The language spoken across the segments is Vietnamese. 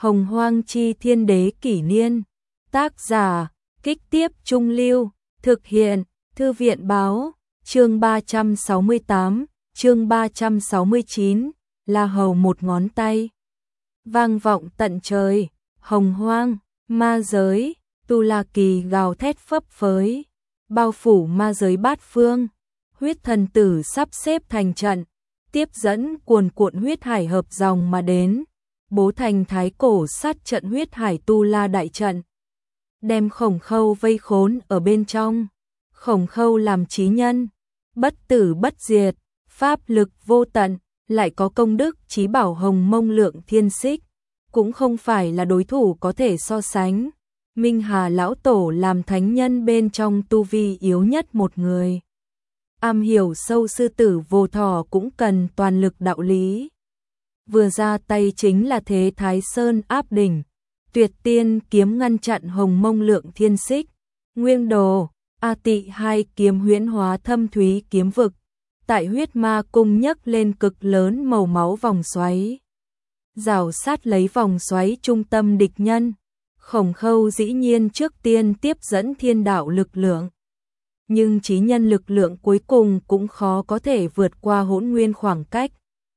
Hồng Hoang Chi Thiên Đế Kỷ Niên. Tác giả, Kích Tiếp Trung Lưu. Thực hiện, Thư viện Báo. Chương 368, chương 369, La Hầu một ngón tay. Vang vọng tận trời, hồng hoang, ma giới, Tu La Kỳ gào thét phấp phới, bao phủ ma giới bát phương. Huyết thần tử sắp xếp thành trận, tiếp dẫn cuồn cuộn huyết hải hợp dòng mà đến, bố thành thái cổ sát trận huyết hải Tu La đại trận, đem Khổng Khâu vây khốn ở bên trong. Khổng Khâu làm chí nhân, bất tử bất diệt, pháp lực vô tận, lại có công đức chí bảo hồng mông lượng thiên xích, cũng không phải là đối thủ có thể so sánh. Minh Hà lão tổ làm thánh nhân bên trong tu vi yếu nhất một người, am hiểu sâu sư tử vô thọ cũng cần toàn lực đạo lý. Vừa ra tay chính là thế Thái Sơn áp đỉnh, Tuyệt Tiên kiếm ngăn chặn hồng mông lượng thiên xích, Nguyên Đồ, A Tị hai kiếm huyễn hóa thâm thúy kiếm vực, tại huyết ma cung nhấc lên cực lớn màu máu vòng xoáy, rào sát lấy vòng xoáy trung tâm địch nhân. Khổng Khâu dĩ nhiên trước tiên tiếp dẫn thiên đạo lực lượng, nhưng chí nhân lực lượng cuối cùng cũng khó có thể vượt qua hỗn nguyên khoảng cách.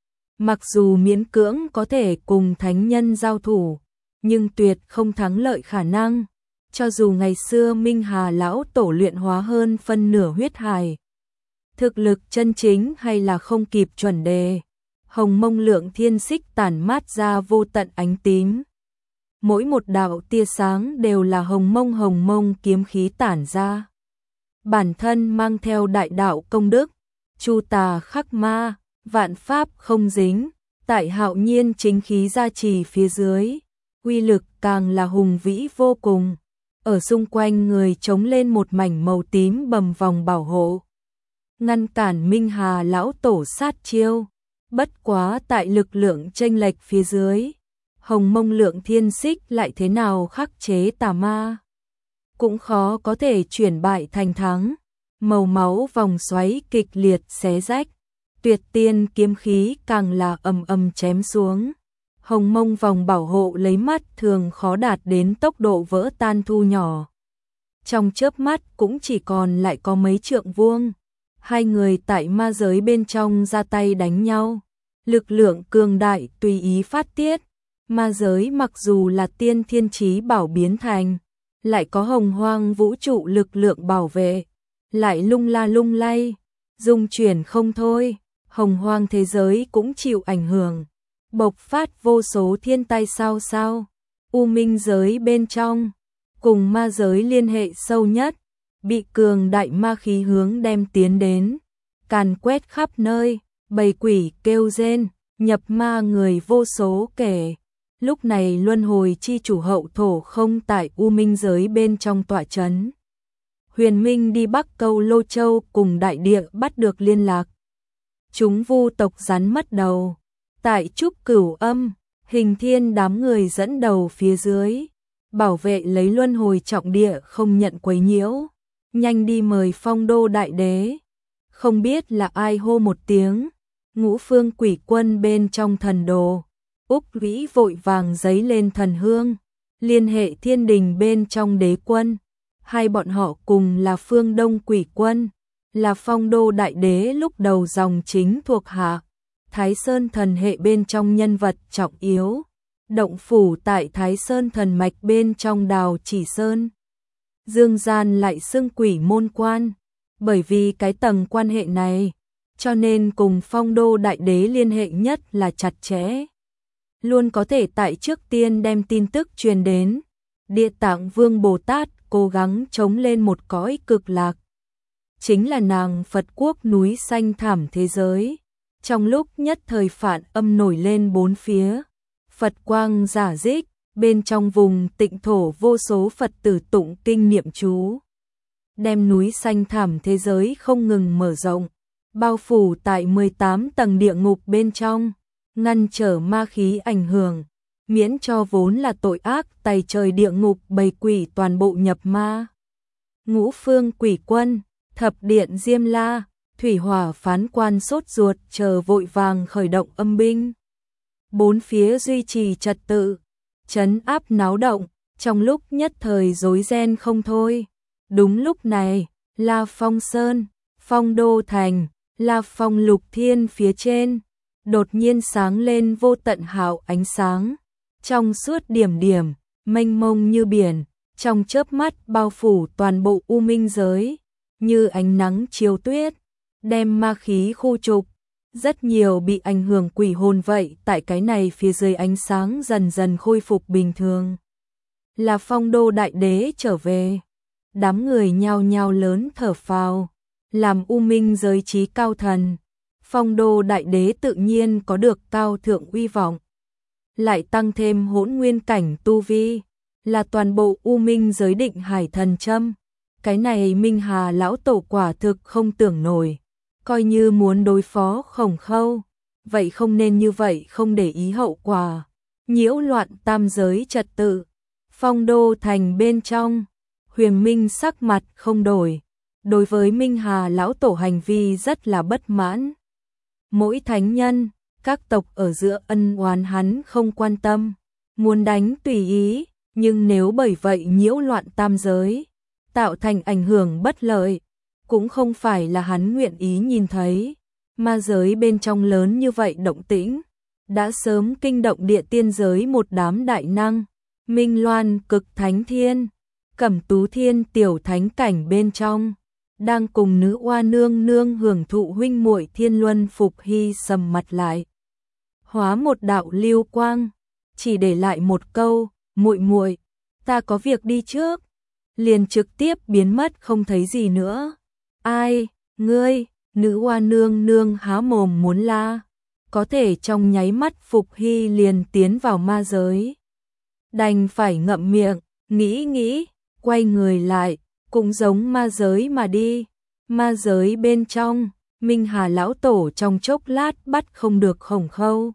Mặc dù miễn cưỡng có thể cùng thánh nhân giao thủ, nhưng tuyệt không thắng lợi khả năng. Cho dù ngày xưa Minh Hà lão tổ luyện hóa hơn phân nửa huyết hải, thực lực chân chính hay là không kịp chuẩn đề. Hồng mông lượng thiên xích tản mát ra vô tận ánh tím, mỗi một đạo tia sáng đều là hồng mông kiếm khí tản ra. Bản thân mang theo đại đạo công đức, chu tà khắc ma, vạn pháp không dính, tại hạo nhiên chính khí gia trì phía dưới, uy lực càng là hùng vĩ vô cùng. Ở xung quanh người trống lên một mảnh màu tím bầm vòng bảo hộ, ngăn cản Minh Hà lão tổ sát chiêu. Bất quá tại lực lượng chênh lệch phía dưới, hồng mông lượng thiên xích lại thế nào khắc chế tà ma, cũng khó có thể chuyển bại thành thắng. Màu máu vòng xoáy kịch liệt xé rách, Tuyệt Tiên kiếm khí càng là ầm ầm chém xuống. Hồng mông vòng bảo hộ lấy mắt thường khó đạt đến tốc độ vỡ tan thu nhỏ, trong chớp mắt cũng chỉ còn lại có mấy trượng vuông. Hai người tại ma giới bên trong ra tay đánh nhau, lực lượng cường đại tùy ý phát tiết. Ma giới mặc dù là tiên thiên chí bảo biến thành, lại có hồng hoang vũ trụ lực lượng bảo vệ, lại lung la lung lay, dung chuyển không thôi. Hồng hoang thế giới cũng chịu ảnh hưởng, bộc phát vô số thiên tai sao sao. U minh giới bên trong, cùng ma giới liên hệ sâu nhất, bị cường đại ma khí hướng đem tiến đến, càn quét khắp nơi, bầy quỷ kêu rên, nhập ma người vô số kể. Lúc này luân hồi chi chủ hậu thổ không tại U minh giới bên trong tọa chấn. Huyền Minh đi Bắc Câu Lô Châu cùng đại địa bắt được liên lạc. Chúng vu tộc rắn mất đầu. Tại Trúc Cửu Âm, Hình Thiên đám người dẫn đầu phía dưới, bảo vệ lấy luân hồi trọng địa không nhận quấy nhiễu. Nhanh đi mời Phong Đô đại đế. Không biết là ai hô một tiếng, Ngũ Phương quỷ quân bên trong thần đồ, Úc Vĩ vội vàng giấy lên thần hương, liên hệ thiên đình bên trong đế quân. Hai bọn họ cùng là Phương Đông quỷ quân, là Phong Đô đại đế lúc đầu dòng chính thuộc hạ, Thái Sơn thần hệ bên trong nhân vật trọng yếu, động phủ tại Thái Sơn thần mạch bên trong Đào Chỉ Sơn. Dương gian lại xưng quỷ môn quan, bởi vì cái tầng quan hệ này, cho nên cùng Phong Đô đại đế liên hệ nhất là chặt chẽ, luôn có thể tại trước tiên đem tin tức truyền đến. Địa Tạng Vương Bồ Tát cố gắng chống lên một cõi cực lạc, chính là nàng Phật quốc núi xanh thảm thế giới. Trong lúc nhất thời phản âm nổi lên bốn phía, Phật quang rả rích, bên trong vùng tịnh thổ vô số Phật tử tụng kinh niệm chú, đem núi xanh thảm thế giới không ngừng mở rộng, bao phủ tại 18 tầng địa ngục bên trong, ngăn trở ma khí ảnh hưởng, miễn cho vốn là tội ác tày trời địa ngục bầy quỷ toàn bộ nhập ma. Ngũ Phương quỷ quân, Thập điện Diêm La, Thủy Hỏa phán quan sốt ruột chờ vội vàng khởi động âm binh. Bốn phía duy trì trật tự, trấn áp náo động, trong lúc nhất thời rối ren không thôi. Đúng lúc này, La Phong Sơn, Phong Đô Thành, La Phong Lục Thiên phía trên, đột nhiên sáng lên vô tận hào ánh sáng, trong suốt điểm điểm, mênh mông như biển, trong chớp mắt bao phủ toàn bộ U Minh giới, như ánh nắng chiếu tuyết, đem ma khí khu trục. Rất nhiều bị ảnh hưởng quỷ hồn vậy tại cái này phía dưới ánh sáng dần dần khôi phục bình thường. Là Phong Đô Đại Đế trở về, đám người nhao nhao lớn thở phào, làm U Minh giới trí cao thần. Phong Đô Đại Đế tự nhiên có được cao thượng uy vọng, lại tăng thêm hỗn nguyên cảnh tu vi, là toàn bộ U Minh giới định hải thần châm. Cái này Minh Hà lão tổ quả thực không tưởng nổi, coi như muốn đối phó Khổng Khâu, vậy không nên như vậy không để ý hậu quả, nhiễu loạn tam giới trật tự. Phong Đô Thành bên trong, Huyền Minh sắc mặt không đổi, đối với Minh Hà lão tổ hành vi rất là bất mãn. Mỗi thánh nhân, các tộc ở giữa ân oán hắn không quan tâm, muốn đánh tùy ý, nhưng nếu bởi vậy nhiễu loạn tam giới, tạo thành ảnh hưởng bất lợi, cũng không phải là hắn nguyện ý nhìn thấy. Ma giới bên trong lớn như vậy động tĩnh, đã sớm kinh động địa tiên giới một đám đại năng, Minh Loan Cực Thánh Thiên, Cẩm Tú Thiên tiểu thánh cảnh bên trong, đang cùng nữ oa nương nương hưởng thụ huynh muội thiên luân phục hy sầm mặt lại. Hóa một đạo lưu quang, chỉ để lại một câu, muội muội, ta có việc đi trước, liền trực tiếp biến mất không thấy gì nữa. Ai, ngươi, nữ oa nương nương há mồm muốn la, có thể trong nháy mắt Phục Hy liền tiến vào ma giới. Đành phải ngậm miệng, nghĩ, quay người lại, cũng giống ma giới mà đi. Ma giới bên trong, Minh Hà lão tổ trong chốc lát bắt không được Khổng Khâu.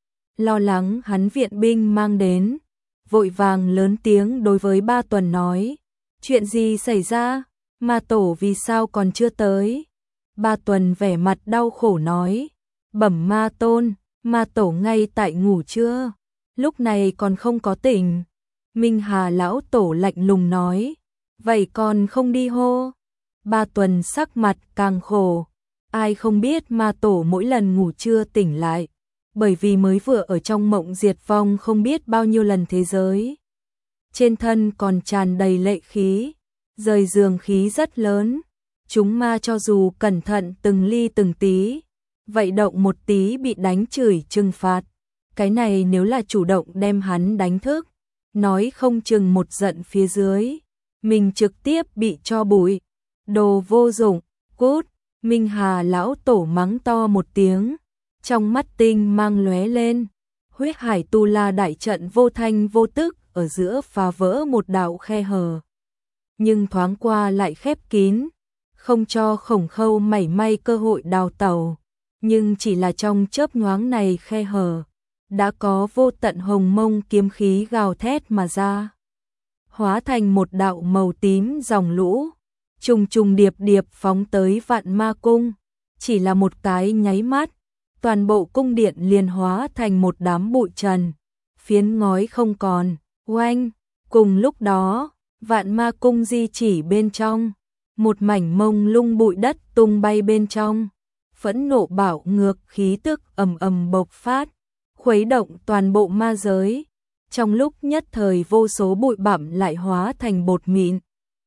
Lo lắng hắn viện binh mang đến, vội vàng lớn tiếng đối với Ba Tuần nói, chuyện gì xảy ra, ma tổ vì sao còn chưa tới. Ba Tuần vẻ mặt đau khổ nói, bẩm ma tôn, ma tổ ngay tại ngủ trưa, lúc này còn không có tỉnh. Minh Hà lão tổ lạnh lùng nói, vậy còn không đi hô. Ba Tuần sắc mặt càng khổ, ai không biết ma tổ mỗi lần ngủ trưa tỉnh lại, bởi vì mới vừa ở trong mộng diệt vong không biết bao nhiêu lần thế giới. Trên thân còn tràn đầy lệ khí, rời giường khí rất lớn, chúng ma cho dù cẩn thận từng ly từng tí, vậy động một tí bị đánh chửi trừng phạt. Cái này nếu là chủ động đem hắn đánh thức, nói không chừng một giận phía dưới, mình trực tiếp bị cho bụi. Đồ vô dụng, cút. Minh Hà lão tổ mắng to một tiếng, trong mắt tinh mang lóe lên, huyết hải tu la đại trận vô thanh vô tức ở giữa phá vỡ một đạo khe hở, nhưng thoáng qua lại khép kín, không cho Khổng Khâu mảy may cơ hội đào tẩu. Nhưng chỉ là trong chớp nhoáng này khe hở, đã có vô tận hồng mông kiếm khí gào thét mà ra, hóa thành một đạo màu tím dòng lũ, trùng trùng điệp điệp phóng tới Vạn Ma Cung. Chỉ là một cái nháy mắt, toàn bộ cung điện liền hóa thành một đám bụi trần, phiến ngói không còn. Oanh! Cùng lúc đó, Vạn Ma Cung di chỉ bên trong, một mảnh mông lung bụi đất tung bay bên trong, phẫn nộ bạo ngược khí tức ầm ầm bộc phát, khuấy động toàn bộ ma giới. Trong lúc nhất thời vô số bụi bặm lại hóa thành bột mịn.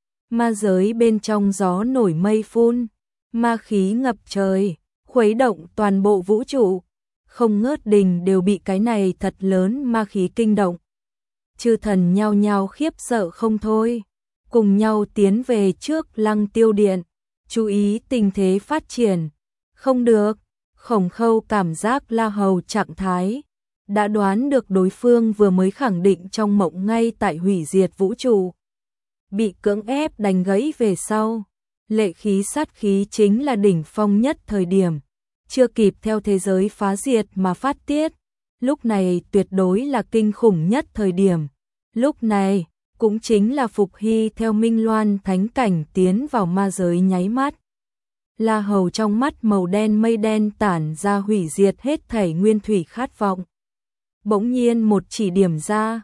Ma giới bên trong gió nổi mây phun, ma khí ngập trời, khuấy động toàn bộ vũ trụ, không ngớt đình đều bị cái này thật lớn ma khí kinh động. Chư thần nhao nhao khiếp sợ không thôi, cùng nhau tiến về trước Lăng Tiêu Điện, chú ý tình thế phát triển. Không được, Khổng Khâu cảm giác La Hầu trạng thái, đã đoán được đối phương vừa mới khẳng định trong mộng ngay tại hủy diệt vũ trụ. Bị cưỡng ép đánh gãy về sau, lệ khí sát khí chính là đỉnh phong nhất thời điểm, chưa kịp theo thế giới phá diệt mà phát tiết, lúc này tuyệt đối là kinh khủng nhất thời điểm. Lúc này, cũng chính là Phục Hy theo Minh Loan thánh cảnh tiến vào ma giới nháy mắt. La Hầu trong mắt màu đen mây đen tản ra hủy diệt hết thảy nguyên thủy khát vọng. Bỗng nhiên một chỉ điểm ra,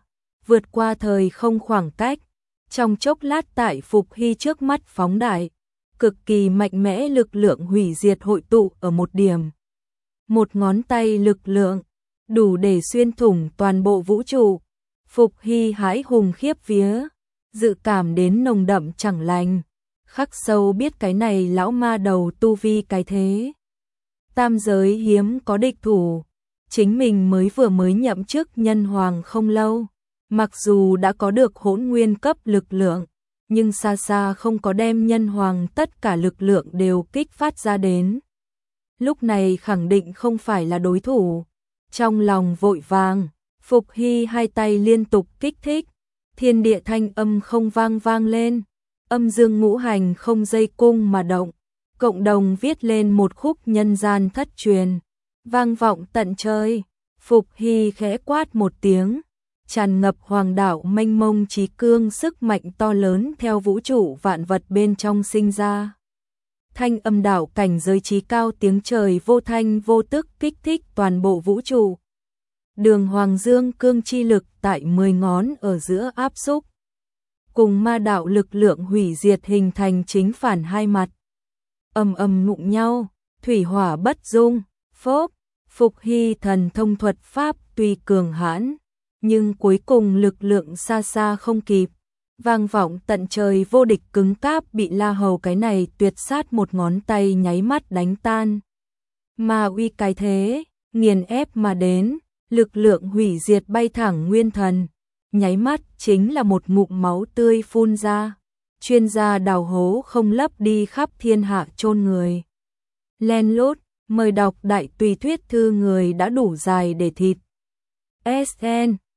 vượt qua thời không khoảng cách, trong chốc lát tại Phục Hy trước mắt phóng đại, cực kỳ mạnh mẽ lực lượng hủy diệt hội tụ ở một điểm. Một ngón tay lực lượng, đủ để xuyên thủng toàn bộ vũ trụ. Phục Hy hãi hùng khiếp vía, dự cảm đến nồng đậm chẳng lành, khắc sâu biết cái này lão ma đầu tu vi cái thế. Tam giới hiếm có địch thủ, chính mình mới nhậm chức nhân hoàng không lâu, mặc dù đã có được hỗn nguyên cấp lực lượng, nhưng xa xa không có đem nhân hoàng tất cả lực lượng đều kích phát ra đến. Lúc này khẳng định không phải là đối thủ, trong lòng vội vàng, Phục Hy hai tay liên tục kích thích, thiên địa thanh âm không vang lên, âm dương ngũ hành không dây cung mà động, cộng đồng viết lên một khúc nhân gian thất truyền, vang vọng tận trời. Phục Hy khẽ quát một tiếng, tràn ngập hoàng đạo mênh mông trí cương sức mạnh to lớn theo vũ trụ vạn vật bên trong sinh ra. Thanh âm đạo cảnh giới trí cao tiếng trời vô thanh vô tức kích thích toàn bộ vũ trụ. Đường hoàng dương cương chi lực tại 10 ngón ở giữa áp xúc, cùng ma đạo lực lượng hủy diệt hình thành chính phản hai mặt. Ầm ầm đụng nhau, thủy hỏa bất dung, phốc. Phục Hy thần thông thuật pháp tuy cường hãn, nhưng cuối cùng lực lượng xa xa không kịp, vang vọng tận trời vô địch cứng cáp bị La Hầu cái này tuyệt sát một ngón tay nháy mắt đánh tan. Ma uy cái thế, nghiền ép mà đến, lực lượng hủy diệt bay thẳng nguyên thần, nháy mắt chính là một ngụm máu tươi phun ra, chuyên gia đào hố không lấp đi khắp thiên hạ chôn người. Len lút, mời đọc đại tùy thuyết thư người đã đủ dài để thịt. SN